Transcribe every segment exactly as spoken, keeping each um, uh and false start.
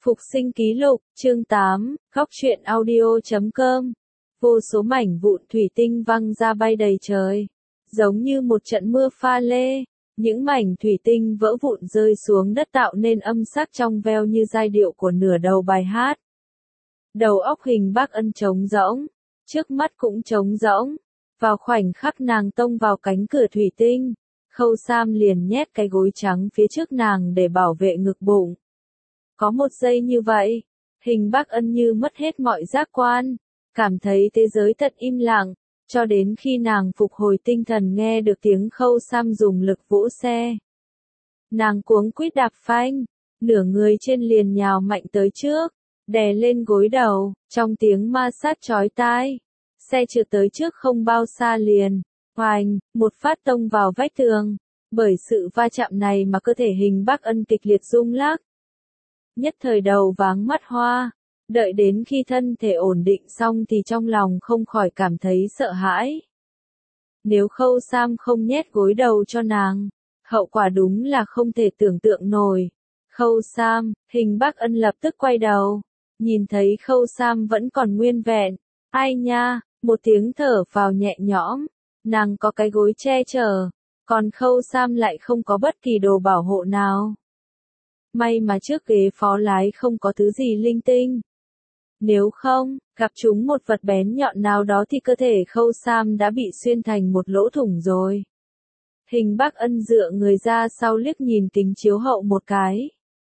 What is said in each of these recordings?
Phục sinh ký lục, chương tám, góc truyện audio chấm com. Vô số mảnh vụn thủy tinh văng ra bay đầy trời. Giống như một trận mưa pha lê, những mảnh thủy tinh vỡ vụn rơi xuống đất tạo nên âm sắc trong veo như giai điệu của nửa đầu bài hát. Đầu óc Hình Bác Ân trống rỗng, trước mắt cũng trống rỗng. Vào khoảnh khắc nàng tông vào cánh cửa thủy tinh, Khâu Sam liền nhét cái gối trắng phía trước nàng để bảo vệ ngực bụng. Có một giây như vậy, Hình Bác Ân như mất hết mọi giác quan, cảm thấy thế giới thật im lặng, cho đến khi nàng phục hồi tinh thần nghe được tiếng Khâu Sam dùng lực vỗ xe. Nàng cuống quýt đạp phanh, nửa người trên liền nhào mạnh tới trước, đè lên gối đầu, trong tiếng ma sát chói tai. Xe trượt tới trước không bao xa liền, hoành, một phát tông vào vách tường. Bởi sự va chạm này mà cơ thể Hình Bác Ân kịch liệt rung lắc. Nhất thời đầu váng mắt hoa, đợi đến khi thân thể ổn định xong thì trong lòng không khỏi cảm thấy sợ hãi. Nếu Khâu Sam không nhét gối đầu cho nàng, hậu quả đúng là không thể tưởng tượng nổi. Khâu Sam, Hình Bác Ân lập tức quay đầu, nhìn thấy Khâu Sam vẫn còn nguyên vẹn. Ai nha, một tiếng thở phào nhẹ nhõm, nàng có cái gối che chở, còn Khâu Sam lại không có bất kỳ đồ bảo hộ nào. May mà trước ghế phó lái không có thứ gì linh tinh. Nếu không, gặp chúng một vật bén nhọn nào đó thì cơ thể Khâu Sam đã bị xuyên thành một lỗ thủng rồi. Hình Bác Ân dựa người ra sau liếc nhìn kính chiếu hậu một cái.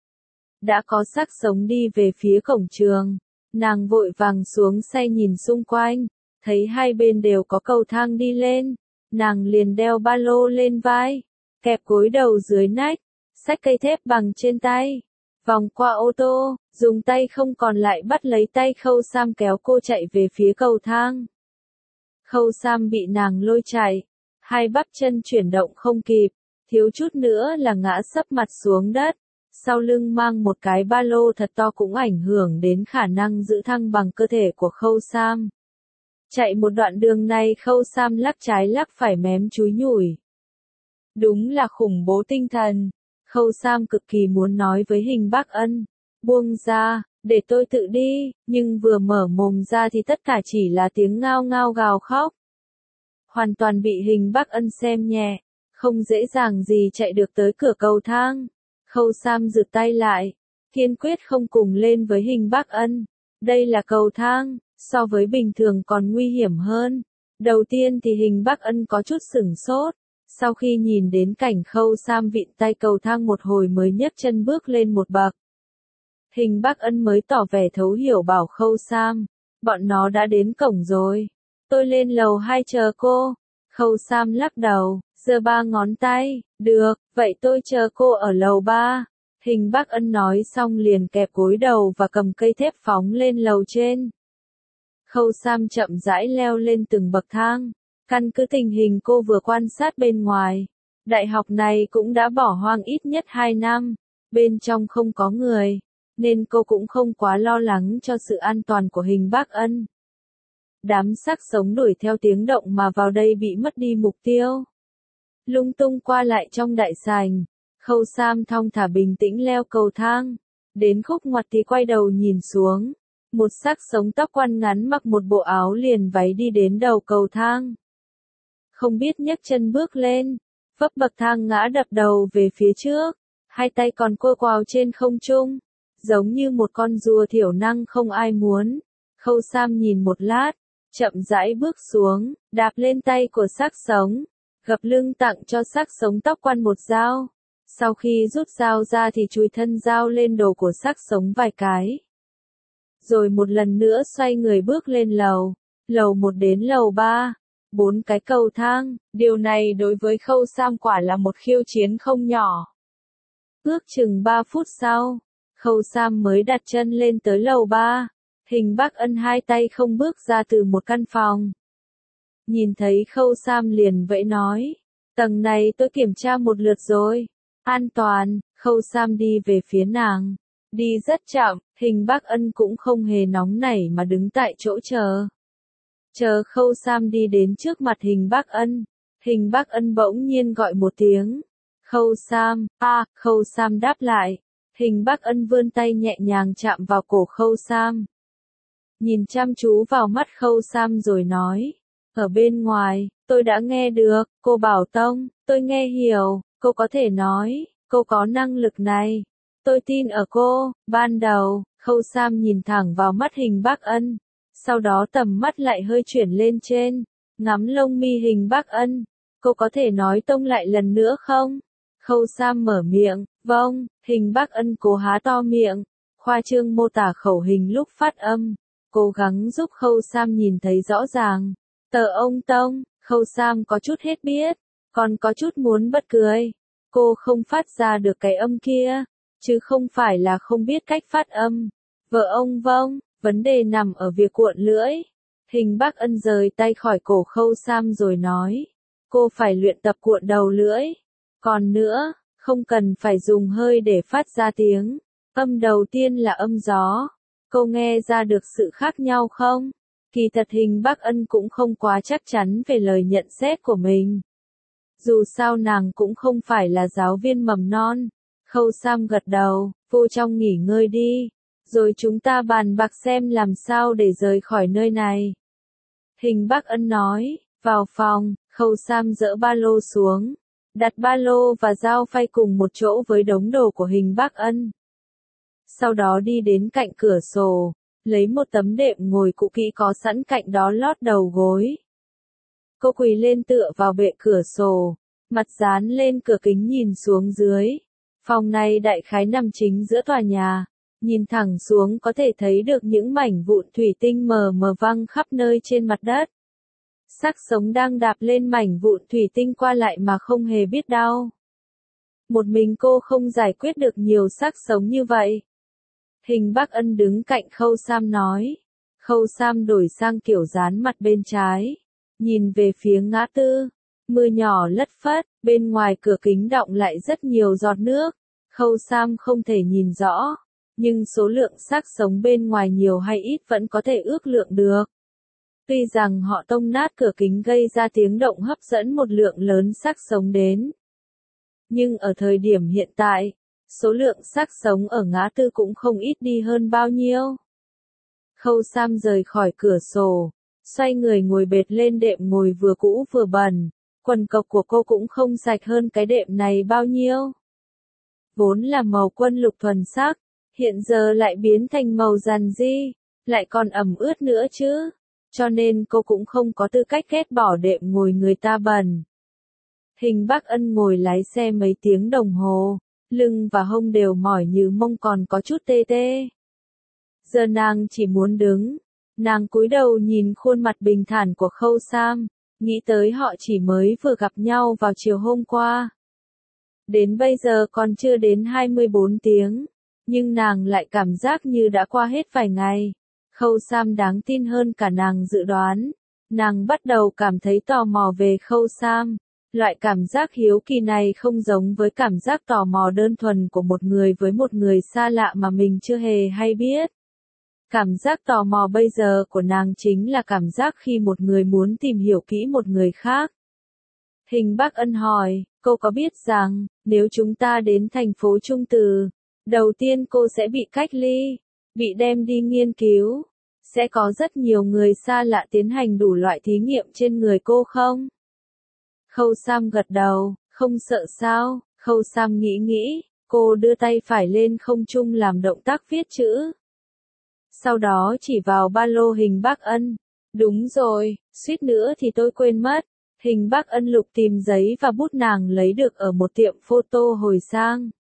Đã có xác sống đi về phía cổng trường. Nàng vội vàng xuống xe nhìn xung quanh, thấy hai bên đều có cầu thang đi lên. Nàng liền đeo ba lô lên vai, kẹp gối đầu dưới nách, xách cây thép bằng trên tay, vòng qua ô tô, dùng tay không còn lại bắt lấy tay Khâu Sam kéo cô chạy về phía cầu thang. Khâu Sam bị nàng lôi chạy, hai bắp chân chuyển động không kịp, thiếu chút nữa là ngã sấp mặt xuống đất. Sau lưng mang một cái ba lô thật to cũng ảnh hưởng đến khả năng giữ thăng bằng cơ thể của Khâu Sam. Chạy một đoạn đường này Khâu Sam lắc trái lắc phải mém chúi nhủi. Đúng là khủng bố tinh thần. Khâu Sam cực kỳ muốn nói với Hình Bác Ân, buông ra, để tôi tự đi, nhưng vừa mở mồm ra thì tất cả chỉ là tiếng ngao ngao gào khóc. Hoàn toàn bị Hình Bác Ân xem nhẹ, không dễ dàng gì chạy được tới cửa cầu thang. Khâu Sam giựt tay lại, kiên quyết không cùng lên với Hình Bác Ân. Đây là cầu thang, so với bình thường còn nguy hiểm hơn. Đầu tiên thì Hình Bác Ân có chút sửng sốt. Sau khi nhìn đến cảnh Khâu Sam vịn tay cầu thang một hồi mới nhấc chân bước lên một bậc. Hình Bác Ân mới tỏ vẻ thấu hiểu bảo Khâu Sam, bọn nó đã đến cổng rồi. Tôi lên lầu hai chờ cô. Khâu Sam lắc đầu, giơ ba ngón tay, được, vậy tôi chờ cô ở lầu ba. Hình Bác Ân nói xong liền kẹp gối đầu và cầm cây thép phóng lên lầu trên. Khâu Sam chậm rãi leo lên từng bậc thang. Căn cứ tình hình cô vừa quan sát bên ngoài, đại học này cũng đã bỏ hoang ít nhất hai năm, bên trong không có người, nên cô cũng không quá lo lắng cho sự an toàn của Hình Bác Ân. Đám xác sống đuổi theo tiếng động mà vào đây bị mất đi mục tiêu. Lung tung qua lại trong đại sảnh, Khâu Sam thong thả bình tĩnh leo cầu thang, đến khúc ngoặt thì quay đầu nhìn xuống, một xác sống tóc quăn ngắn mặc một bộ áo liền váy đi đến đầu cầu thang. Không biết nhấc chân bước lên, vấp bậc thang ngã đập đầu về phía trước, hai tay còn quơ quào trên không trung, giống như một con rùa thiểu năng không ai muốn. Khâu Sam nhìn một lát, chậm rãi bước xuống, đạp lên tay của xác sống, gập lưng tặng cho xác sống tóc quăn một dao. Sau khi rút dao ra thì chùi thân dao lên đầu của xác sống vài cái. Rồi một lần nữa xoay người bước lên lầu, lầu một đến lầu ba. Bốn cái cầu thang, điều này đối với Khâu Sam quả là một khiêu chiến không nhỏ. Ước chừng ba phút sau, Khâu Sam mới đặt chân lên tới lầu ba. Hình Bác Ân hai tay không bước ra từ một căn phòng. Nhìn thấy Khâu Sam liền vẫy nói, tầng này tôi kiểm tra một lượt rồi, an toàn. Khâu Sam đi về phía nàng, đi rất chậm, Hình Bác Ân cũng không hề nóng nảy mà đứng tại chỗ chờ. Chờ Khâu Sam đi đến trước mặt Hình Bác Ân, Hình Bác Ân bỗng nhiên gọi một tiếng. Khâu Sam, a, à, Khâu Sam đáp lại. Hình Bắc Ân vươn tay nhẹ nhàng chạm vào cổ Khâu Sam. Nhìn chăm chú vào mắt Khâu Sam rồi nói. Ở bên ngoài, tôi đã nghe được, cô Bảo Tông, tôi nghe hiểu, cô có thể nói, cô có năng lực này. Tôi tin ở cô. Ban đầu, Khâu Sam nhìn thẳng vào mắt Hình Bắc Ân. Sau đó tầm mắt lại hơi chuyển lên trên, ngắm lông mi Hình Bắc Ân. Cô có thể nói tông lại lần nữa không? Khâu Sam mở miệng, vâng. Hình Bắc Ân cố há to miệng, khoa trương mô tả khẩu hình lúc phát âm, cố gắng giúp Khâu Sam nhìn thấy rõ ràng. Tờ ông Tông, Khâu Sam có chút hết biết, còn có chút muốn bật cười. Cô không phát ra được cái âm kia, chứ không phải là không biết cách phát âm. Vợ ông vâng, vấn đề nằm ở việc cuộn lưỡi. Hình Bắc Ân rời tay khỏi cổ Khâu Sam rồi nói, cô phải luyện tập cuộn đầu lưỡi. Còn nữa, không cần phải dùng hơi để phát ra tiếng. Âm đầu tiên là âm gió. Cô nghe ra được sự khác nhau không? Kỳ thật Hình Bắc Ân cũng không quá chắc chắn về lời nhận xét của mình. Dù sao nàng cũng không phải là giáo viên mầm non. Khâu Sam gật đầu, vô trong nghỉ ngơi đi. Rồi chúng ta bàn bạc xem làm sao để rời khỏi nơi này. Hình Bắc Ân nói, vào phòng, Khâu Sam dỡ ba lô xuống. Đặt ba lô và dao phay cùng một chỗ với đống đồ của Hình Bắc Ân. Sau đó đi đến cạnh cửa sổ, lấy một tấm đệm ngồi cũ kỹ có sẵn cạnh đó lót đầu gối. Cô quỳ lên tựa vào bệ cửa sổ, mặt dán lên cửa kính nhìn xuống dưới. Phòng này đại khái nằm chính giữa tòa nhà, nhìn thẳng xuống có thể thấy được những mảnh vụn thủy tinh mờ mờ văng khắp nơi trên mặt đất. Xác sống đang đạp lên mảnh vụn thủy tinh qua lại mà không hề biết đau. Một mình cô không giải quyết được nhiều xác sống như vậy. Hình Bắc Ân đứng cạnh Khâu Sam nói. Khâu Sam đổi sang kiểu dán mặt bên trái, nhìn về phía ngã tư. Mưa nhỏ lất phất, bên ngoài cửa kính đọng lại rất nhiều giọt nước. Khâu Sam không thể nhìn rõ, nhưng số lượng xác sống bên ngoài nhiều hay ít vẫn có thể ước lượng được. Tuy rằng họ tông nát cửa kính gây ra tiếng động hấp dẫn một lượng lớn xác sống đến. Nhưng ở thời điểm hiện tại, số lượng xác sống ở ngã tư cũng không ít đi hơn bao nhiêu. Khâu Sam rời khỏi cửa sổ, xoay người ngồi bệt lên đệm ngồi vừa cũ vừa bẩn. Quần cộc của cô cũng không sạch hơn cái đệm này bao nhiêu. Vốn là màu quân lục thuần sắc, hiện giờ lại biến thành màu rằn ri, lại còn ẩm ướt nữa chứ. Cho nên cô cũng không có tư cách ghét bỏ đệm ngồi người ta bẩn. Hình Bắc Ân ngồi lái xe mấy tiếng đồng hồ, lưng và hông đều mỏi như mông còn có chút tê tê. Giờ nàng chỉ muốn đứng, nàng cúi đầu nhìn khuôn mặt bình thản của Khâu Sam, nghĩ tới họ chỉ mới vừa gặp nhau vào chiều hôm qua. Đến bây giờ còn chưa đến hai mươi bốn tiếng, nhưng nàng lại cảm giác như đã qua hết vài ngày. Khâu Sam đáng tin hơn cả nàng dự đoán. Nàng bắt đầu cảm thấy tò mò về Khâu Sam. Loại cảm giác hiếu kỳ này không giống với cảm giác tò mò đơn thuần của một người với một người xa lạ mà mình chưa hề hay biết. Cảm giác tò mò bây giờ của nàng chính là cảm giác khi một người muốn tìm hiểu kỹ một người khác. Hình Bắc Ân hỏi, cô có biết rằng, nếu chúng ta đến thành phố Trung Từ, đầu tiên cô sẽ bị cách ly, bị đem đi nghiên cứu, sẽ có rất nhiều người xa lạ tiến hành đủ loại thí nghiệm trên người cô không? Khâu Sam gật đầu, không sợ sao? Khâu Sam nghĩ nghĩ, cô đưa tay phải lên không trung làm động tác viết chữ. Sau đó chỉ vào ba lô Hình Bắc Ân. Đúng rồi, suýt nữa thì tôi quên mất. Hình Bắc Ân lục tìm giấy và bút nàng lấy được ở một tiệm photo hồi sang.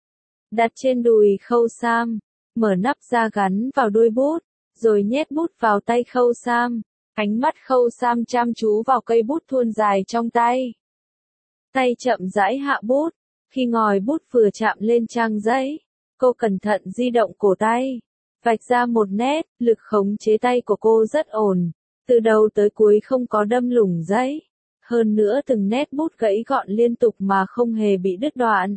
Đặt trên đùi Khâu Sam, mở nắp ra gắn vào đuôi bút, rồi nhét bút vào tay Khâu Sam. Ánh mắt Khâu Sam chăm chú vào cây bút thuôn dài trong tay. Tay chậm rãi hạ bút, khi ngòi bút vừa chạm lên trang giấy, cô cẩn thận di động cổ tay, vạch ra một nét, lực khống chế tay của cô rất ổn, từ đầu tới cuối không có đâm lủng giấy. Hơn nữa từng nét bút gãy gọn liên tục mà không hề bị đứt đoạn.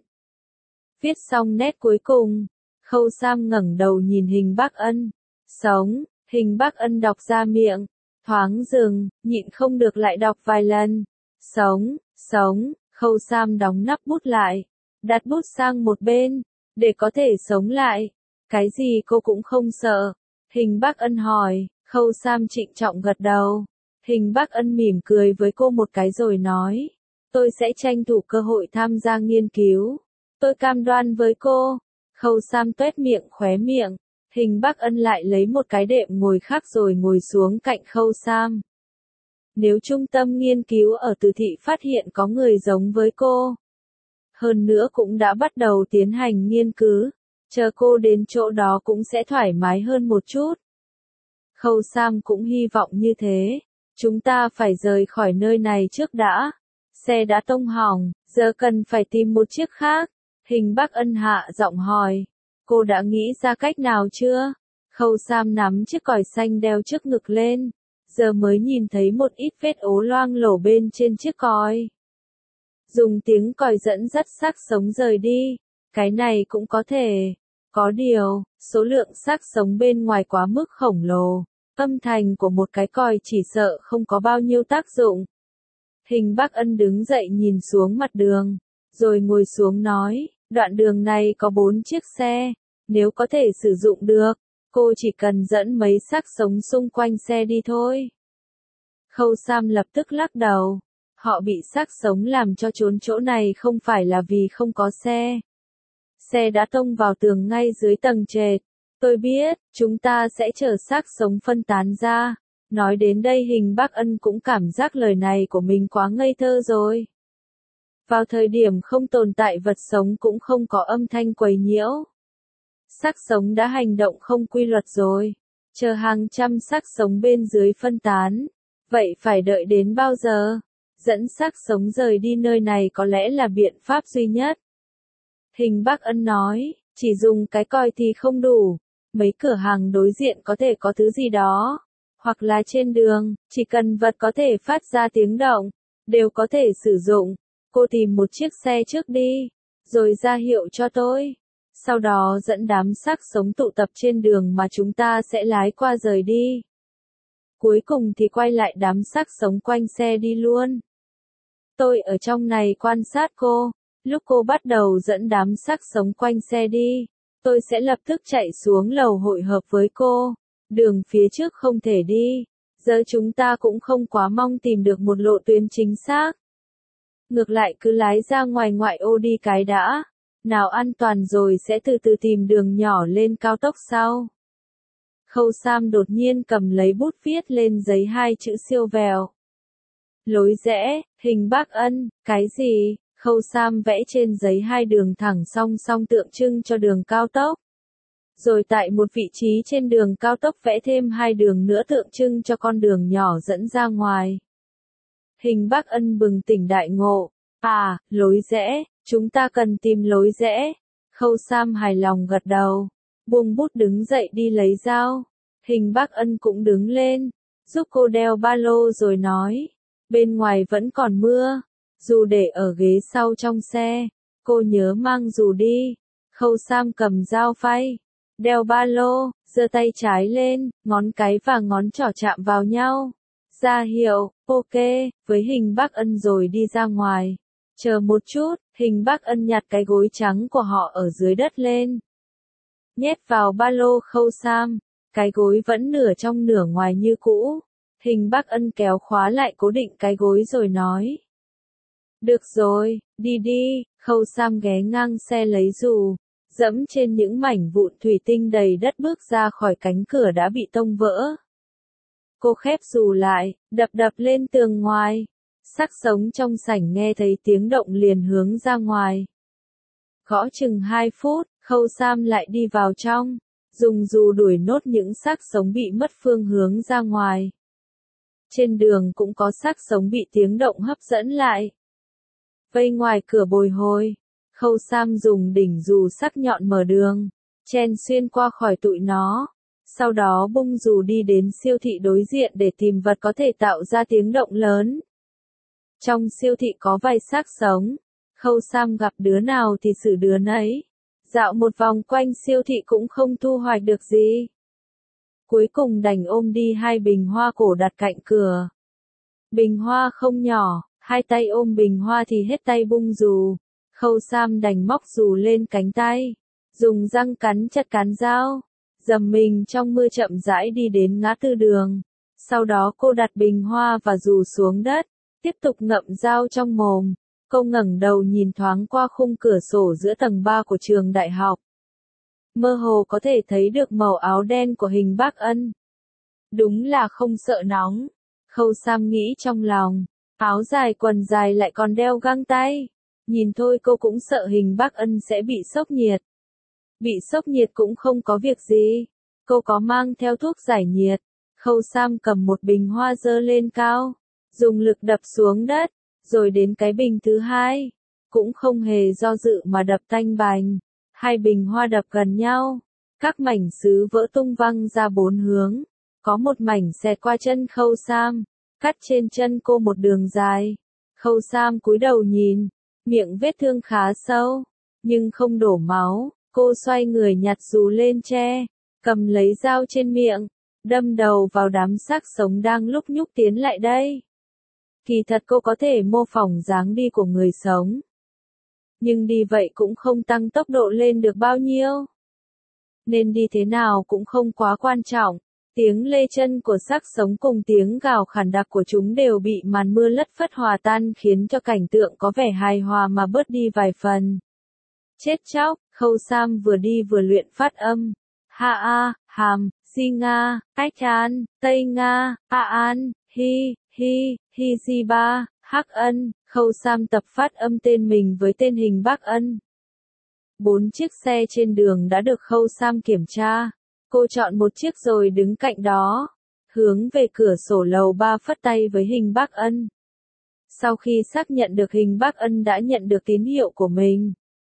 Viết xong nét cuối cùng, Khâu Sam ngẩng đầu nhìn Hình Bắc Ân. Sống, Hình Bắc Ân đọc ra miệng, thoáng dừng, nhịn không được lại đọc vài lần. Sống, sống, Khâu Sam đóng nắp bút lại, đặt bút sang một bên, để có thể sống lại. Cái gì cô cũng không sợ. Hình Bắc Ân hỏi, Khâu Sam trịnh trọng gật đầu. Hình Bắc Ân mỉm cười với cô một cái rồi nói, tôi sẽ tranh thủ cơ hội tham gia nghiên cứu. Tôi cam đoan với cô. Khâu Sam tuét miệng khóe miệng. Hình Bắc Ân lại lấy một cái đệm ngồi khác rồi ngồi xuống cạnh Khâu Sam. Nếu trung tâm nghiên cứu ở Từ Thị phát hiện có người giống với cô, hơn nữa cũng đã bắt đầu tiến hành nghiên cứu, chờ cô đến chỗ đó cũng sẽ thoải mái hơn một chút. Khâu Sam cũng hy vọng như thế. Chúng ta phải rời khỏi nơi này trước đã. Xe đã tông hỏng, giờ cần phải tìm một chiếc khác. Hình Bắc Ân hạ giọng hỏi, cô đã nghĩ ra cách nào chưa? Khâu Sam nắm chiếc còi xanh đeo trước ngực lên, giờ mới nhìn thấy một ít vết ố loang lổ bên trên chiếc còi. Dùng tiếng còi dẫn dắt xác sống rời đi, cái này cũng có thể. Có điều, số lượng xác sống bên ngoài quá mức khổng lồ, âm thanh của một cái còi chỉ sợ không có bao nhiêu tác dụng. Hình Bắc Ân đứng dậy nhìn xuống mặt đường, rồi ngồi xuống nói, đoạn đường này có bốn chiếc xe, nếu có thể sử dụng được, cô chỉ cần dẫn mấy xác sống xung quanh xe đi thôi. Khâu Sam lập tức lắc đầu, họ bị xác sống làm cho trốn chỗ này không phải là vì không có xe. Xe đã tông vào tường ngay dưới tầng trệt. Tôi biết, chúng ta sẽ chờ xác sống phân tán ra. Nói đến đây Hình Bắc Ân cũng cảm giác lời này của mình quá ngây thơ rồi. Vào thời điểm không tồn tại vật sống cũng không có âm thanh quấy nhiễu. Xác sống đã hành động không quy luật rồi. Chờ hàng trăm xác sống bên dưới phân tán. Vậy phải đợi đến bao giờ? Dẫn xác sống rời đi nơi này có lẽ là biện pháp duy nhất. Hình Bắc Ân nói, chỉ dùng cái còi thì không đủ. Mấy cửa hàng đối diện có thể có thứ gì đó. Hoặc là trên đường, chỉ cần vật có thể phát ra tiếng động, đều có thể sử dụng. Cô tìm một chiếc xe trước đi, rồi ra hiệu cho tôi. Sau đó dẫn đám xác sống tụ tập trên đường mà chúng ta sẽ lái qua rời đi. Cuối cùng thì quay lại đám xác sống quanh xe đi luôn. Tôi ở trong này quan sát cô. Lúc cô bắt đầu dẫn đám xác sống quanh xe đi, tôi sẽ lập tức chạy xuống lầu hội hợp với cô. Đường phía trước không thể đi. Giờ chúng ta cũng không quá mong tìm được một lộ tuyến chính xác. Ngược lại cứ lái ra ngoài ngoại ô đi cái đã. Nào an toàn rồi sẽ từ từ tìm đường nhỏ lên cao tốc sau. Khâu Sam đột nhiên cầm lấy bút viết lên giấy hai chữ siêu vẹo. Lối rẽ, Hình Bắc Ân, cái gì? Khâu Sam vẽ trên giấy hai đường thẳng song song tượng trưng cho đường cao tốc. Rồi tại một vị trí trên đường cao tốc vẽ thêm hai đường nữa tượng trưng cho con đường nhỏ dẫn ra ngoài. Hình Bắc Ân bừng tỉnh đại ngộ. À, lối rẽ, chúng ta cần tìm lối rẽ. Khâu Sam hài lòng gật đầu. Buông bút đứng dậy đi lấy dao. Hình Bắc Ân cũng đứng lên, giúp cô đeo ba lô rồi nói. Bên ngoài vẫn còn mưa. Dù để ở ghế sau trong xe. Cô nhớ mang dù đi. Khâu Sam cầm dao phay. Đeo ba lô, giơ tay trái lên, ngón cái và ngón trỏ chạm vào nhau. Ra hiệu, ok, với Hình Bắc Ân rồi đi ra ngoài. Chờ một chút, Hình Bắc Ân nhặt cái gối trắng của họ ở dưới đất lên. Nhét vào ba lô Khâu Sam, cái gối vẫn nửa trong nửa ngoài như cũ. Hình Bắc Ân kéo khóa lại cố định cái gối rồi nói. Được rồi, đi đi. Khâu Sam ghé ngang xe lấy dù, dẫm trên những mảnh vụn thủy tinh đầy đất bước ra khỏi cánh cửa đã bị tông vỡ. Cô khép dù lại, đập đập lên tường ngoài. Xác sống trong sảnh nghe thấy tiếng động liền hướng ra ngoài. Gõ chừng hai phút, Khâu Sam lại đi vào trong, dùng dù đuổi nốt những xác sống bị mất phương hướng ra ngoài. Trên đường cũng có xác sống bị tiếng động hấp dẫn lại. Vây ngoài cửa bồi hồi, Khâu Sam dùng đỉnh dù sắc nhọn mở đường, chen xuyên qua khỏi tụi nó. Sau đó bung dù đi đến siêu thị đối diện để tìm vật có thể tạo ra tiếng động lớn. Trong siêu thị có vài xác sống. Khâu Sam gặp đứa nào thì xử đứa nấy. Dạo một vòng quanh siêu thị cũng không thu hoạch được gì. Cuối cùng đành ôm đi hai bình hoa cổ đặt cạnh cửa. Bình hoa không nhỏ, hai tay ôm bình hoa thì hết tay bung dù. Khâu Sam đành móc dù lên cánh tay, dùng răng cắn chặt cán dao, dầm mình trong mưa chậm rãi đi đến ngã tư đường. Sau đó cô đặt bình hoa và rủ xuống đất, tiếp tục ngậm dao trong mồm. Cô ngẩng đầu nhìn thoáng qua khung cửa sổ giữa tầng ba của trường đại học. Mơ hồ có thể thấy được màu áo đen của Hình Bắc Ân. Đúng là không sợ nóng. Khâu Sam nghĩ trong lòng, áo dài quần dài lại còn đeo găng tay. Nhìn thôi cô cũng sợ Hình Bắc Ân sẽ bị sốc nhiệt. Bị sốc nhiệt cũng không có việc gì. Cô có mang theo thuốc giải nhiệt. Khâu Sam cầm một bình hoa dơ lên cao, dùng lực đập xuống đất, rồi đến cái bình thứ hai. Cũng không hề do dự mà đập tanh bành. Hai bình hoa đập gần nhau. Các mảnh sứ vỡ tung văng ra bốn hướng. Có một mảnh xẹt qua chân Khâu Sam, cắt trên chân cô một đường dài. Khâu Sam cúi đầu nhìn, miệng vết thương khá sâu, nhưng không đổ máu. Cô xoay người nhặt dù lên tre, cầm lấy dao trên miệng, đâm đầu vào đám xác sống đang lúc nhúc tiến lại đây. Kỳ thật cô có thể mô phỏng dáng đi của người sống, nhưng đi vậy cũng không tăng tốc độ lên được bao nhiêu. Nên đi thế nào cũng không quá quan trọng. Tiếng lê chân của xác sống cùng tiếng gào khản đặc của chúng đều bị màn mưa lất phất hòa tan, khiến cho cảnh tượng có vẻ hài hòa mà bớt đi vài phần. Chết chóc, Khâu Sam vừa đi vừa luyện phát âm. Ha a, hàm, di nga, ách an, tây nga, a an, hi, hi, hi di ba, hắc ân. Khâu Sam tập phát âm tên mình với tên Hình Bắc Ân. Bốn chiếc xe trên đường đã được Khâu Sam kiểm tra. Cô chọn một chiếc rồi đứng cạnh đó, hướng về cửa sổ lầu ba phất tay với Hình Bắc Ân. Sau khi xác nhận được Hình Bắc Ân đã nhận được tín hiệu của mình,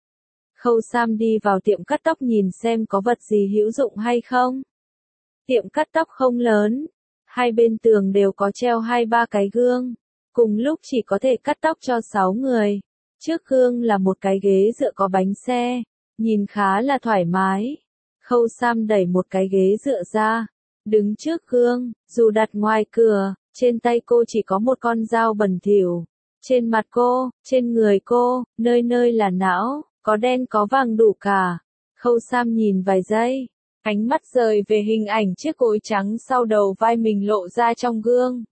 Khâu Sam đi vào tiệm cắt tóc nhìn xem có vật gì hữu dụng hay không. Tiệm cắt tóc không lớn, hai bên tường đều có treo hai ba cái gương, cùng lúc chỉ có thể cắt tóc cho sáu người. Trước gương là một cái ghế dựa có bánh xe, nhìn khá là thoải mái. Khâu Sam đẩy một cái ghế dựa ra, đứng trước gương, dù đặt ngoài cửa, trên tay cô chỉ có một con dao bẩn thỉu. Trên mặt cô, trên người cô, nơi nơi là não, có đen có vàng đủ cả. Khâu Sam nhìn vài giây, ánh mắt rời về hình ảnh chiếc gối trắng sau đầu vai mình lộ ra trong gương.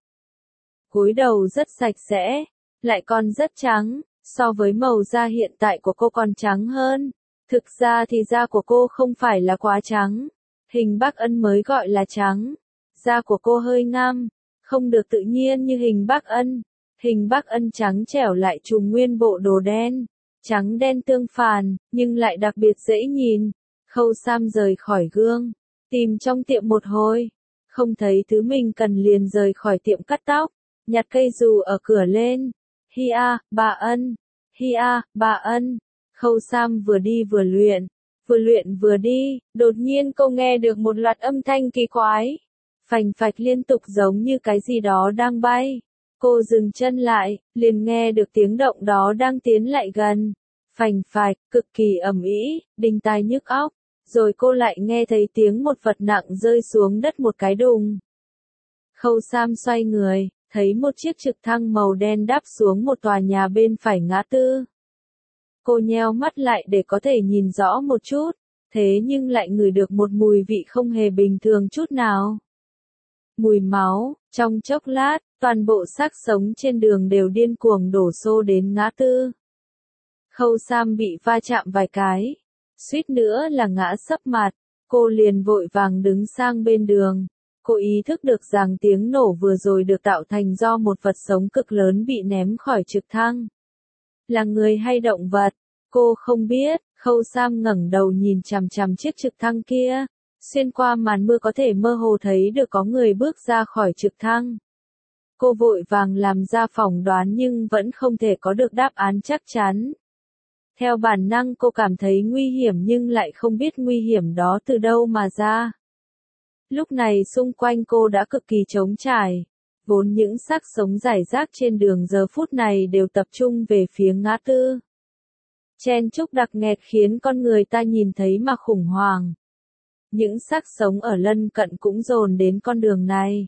Gối đầu rất sạch sẽ, lại còn rất trắng, so với màu da hiện tại của cô còn trắng hơn. Thực ra thì da của cô không phải là quá trắng, Hình Bắc Ân mới gọi là trắng. Da của cô hơi ngăm, không được tự nhiên như Hình Bắc Ân. Hình Bắc Ân trắng trẻo lại trùm nguyên bộ đồ đen, trắng đen tương phản, nhưng lại đặc biệt dễ nhìn. Khâu Sam rời khỏi gương, tìm trong tiệm một hồi, không thấy thứ mình cần liền rời khỏi tiệm cắt tóc, nhặt cây dù ở cửa lên. Hi a, bà Ân, hi a, bà Ân. Khâu Sam vừa đi vừa luyện, vừa luyện vừa đi, đột nhiên cô nghe được một loạt âm thanh kỳ quái, phành phạch liên tục giống như cái gì đó đang bay. Cô dừng chân lại, liền nghe được tiếng động đó đang tiến lại gần. Phành phạch, cực kỳ ầm ĩ, đinh tai nhức óc. Rồi cô lại nghe thấy tiếng một vật nặng rơi xuống đất một cái đùng. Khâu Sam xoay người, thấy một chiếc trực thăng màu đen đáp xuống một tòa nhà bên phải ngã tư. Cô nheo mắt lại để có thể nhìn rõ một chút, thế nhưng lại ngửi được một mùi vị không hề bình thường chút nào. Mùi máu. Trong chốc lát, toàn bộ xác sống trên đường đều điên cuồng đổ xô đến ngã tư. Khâu Sam bị va chạm vài cái, suýt nữa là ngã sấp mặt. Cô liền vội vàng đứng sang bên đường. Cô ý thức được rằng tiếng nổ vừa rồi được tạo thành do một vật sống cực lớn bị ném khỏi trực thăng. Là người hay động vật? Cô không biết. Khâu Sam ngẩng đầu nhìn chằm chằm chiếc trực thăng kia. Xuyên qua màn mưa có thể mơ hồ thấy được có người bước ra khỏi trực thăng. Cô vội vàng làm ra phỏng đoán nhưng vẫn không thể có được đáp án chắc chắn. Theo bản năng cô cảm thấy nguy hiểm nhưng lại không biết nguy hiểm đó từ đâu mà ra. Lúc này xung quanh cô đã cực kỳ trống trải. Vốn những xác sống rải rác trên đường giờ phút này đều tập trung về phía ngã tư. Chen chúc đặc nghẹt khiến con người ta nhìn thấy mà khủng hoảng. Những xác sống ở lân cận cũng dồn đến con đường này.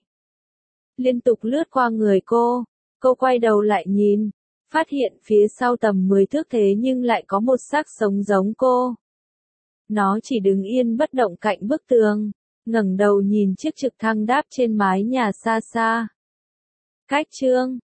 Liên tục lướt qua người cô, cô quay đầu lại nhìn, phát hiện phía sau tầm mười thước thế nhưng lại có một xác sống giống cô. Nó chỉ đứng yên bất động cạnh bức tường, ngẩng đầu nhìn chiếc trực thăng đáp trên mái nhà xa xa. Cách chương